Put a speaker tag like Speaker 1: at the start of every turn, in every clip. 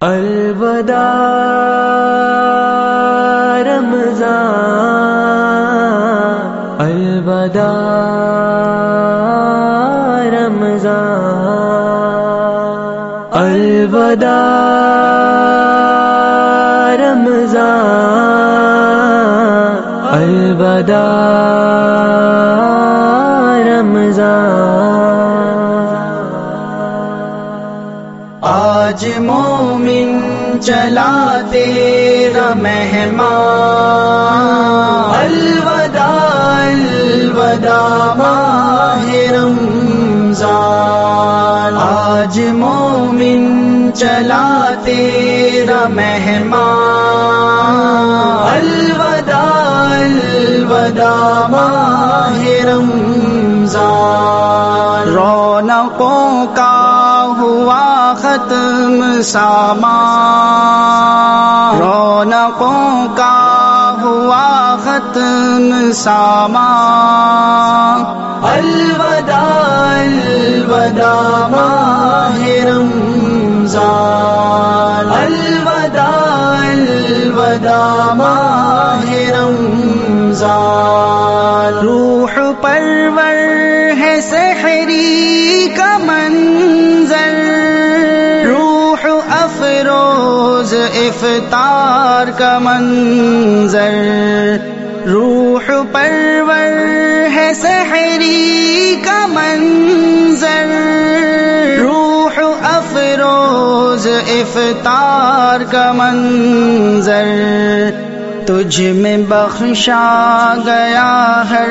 Speaker 1: الوداع رمضان، الوداع رمضان، الوداع رمضان، الوداع رمضان۔
Speaker 2: آج مومن چلا تیرا مہمان، الوداع الوداع ماہ رمضان۔ آج مومن چلا تیرا مہمان، الوداع الوداع ماہ رمضان۔ رونقوں کا ہوا ختم سامان، رونقوں کا ہوا ختم سامان، الوداع الوداع ماہ رمضان، الوداع الوداع ماہ رمضان۔ روح پرور ہے سحری کا منظر، روح افروز افطار کا منظر، روح پرور ہے سحری کا منظر، روح افروز افطار کا منظر۔ تجھ میں بخشا گیا ہر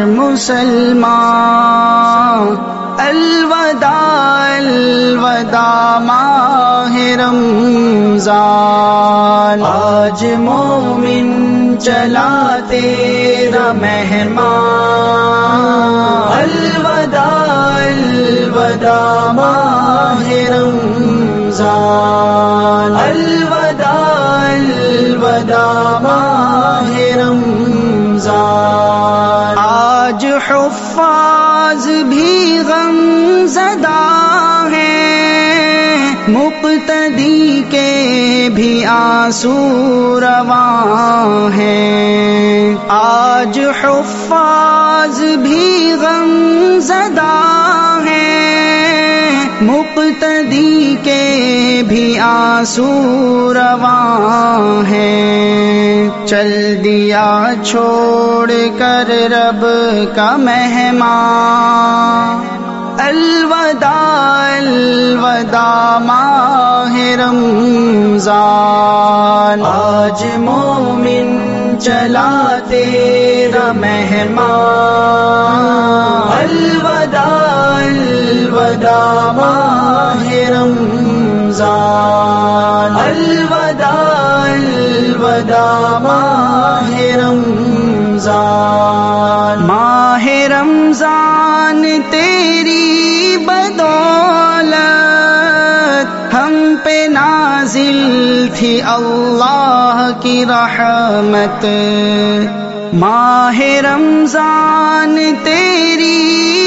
Speaker 2: مسلمان، الوداع الوداع ماہ رمضان۔ آج مومن چلا تیرا مہمان، الوداع الوداع ماہ رمضان، الوداع الوداع ماہ رمضان۔ آج حفاظ بھی غم زدہ ہیں، مقتدی کے بھی آنسو رواں ہیں۔ آج حفاظ بھی غم زدہ ہیں، مقتدی کے بھی آنسو رواں ہیں۔ چل دیا چھوڑ کر رب کا مہمان، الوداع الوداع ماہ رمضان۔ آج مومن چلا تیرا مہمان، الوداع الوداع ماہ رمضان، الوداع الوداع ماہ رمضان۔ ماہ رمضان تیری بدولت ہم پہ نازل تھی اللہ کی رحمت، ماہ رمضان تیری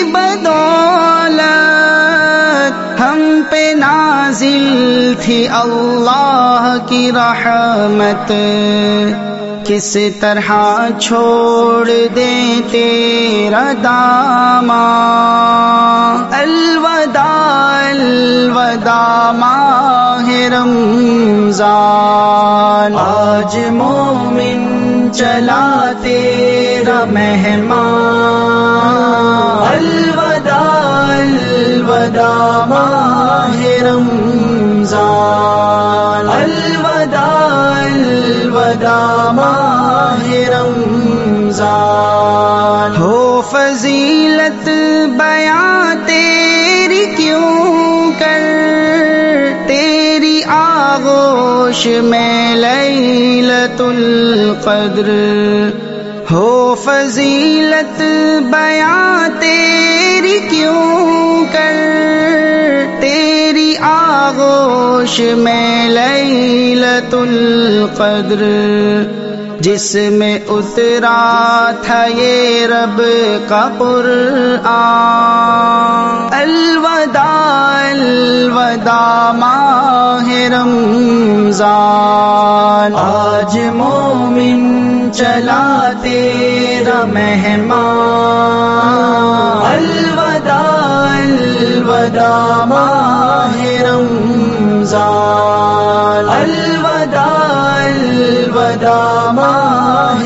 Speaker 2: بدولت ہم پہ نازل تھی اللہ کی رحمت۔ کس طرح چھوڑ دیں تیرا دامن، الوداع الوداع ماہ رمضان۔ آج مومن چلا تیرا مہمان، الوداع الوداع ماہ رمضان، الوداع الوداع ماہ رمضان۔ ہو فضیلت بیاں تیری کیوں کر، تیری آغوش میں لیلۃ القدر، ہو فضیلت بیاں تیری کیوں کر، تیری آغوش میں لیلۃ القدر، جس میں اترا تھا یہ رب کا قرآن، الوداع الوداع ماہ رمضان، آج مومن چلا تیرا مہمان، الوداع الوداع ماہ رمضان، الوداع الوداع ماہ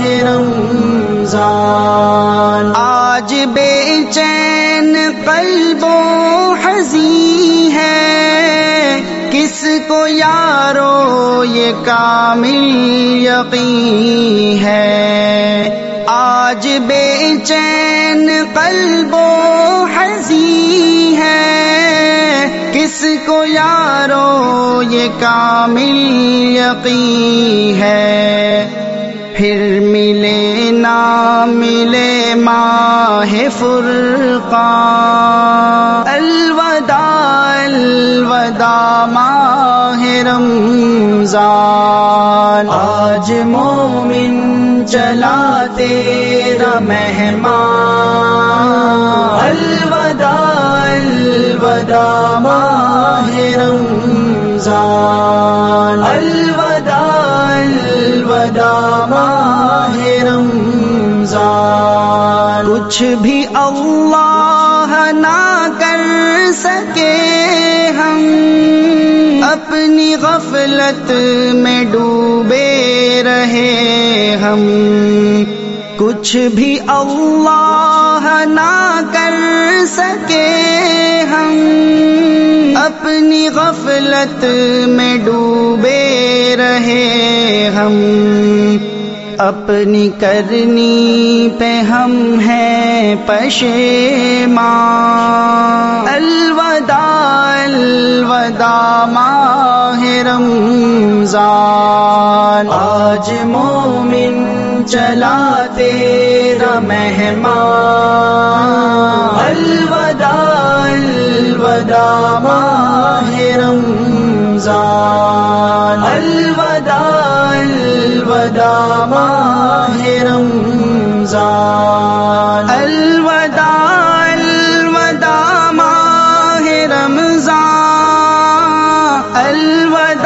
Speaker 2: رمضان، آج بے چین قلب و حزین ہے، کس کو یارو یہ کامل یقین ہے، آج بے چین قلب و حزین ہے، کس کو یارو یہ کامل یقین ہے، پھر ملے نہ ملے ماہ فرقان، الوداع الوداع ماہ رمضان، آج مومن چلا تیرا مہمان، الوداع الوداع ماہ رمضان، الوداع الوداع ماہ رمضان، کچھ بھی اللہ نہ کر سکے ہم، اپنی غفلت میں ڈوبے رہے ہم، کچھ بھی اللہ نہ کر سکے ہم، اپنی غفلت میں ڈوبے رہے ہم، اپنی کرنی پہ ہم ہیں پشیمان، الوداع الوداع ماہ رمضان، آج مومن چلا تیرا مہمان، الوداع الوداع ماہ رمضان، الوداع الوداع ماہ رمضان، الوداع الوداع ماہ رمضان، الوداع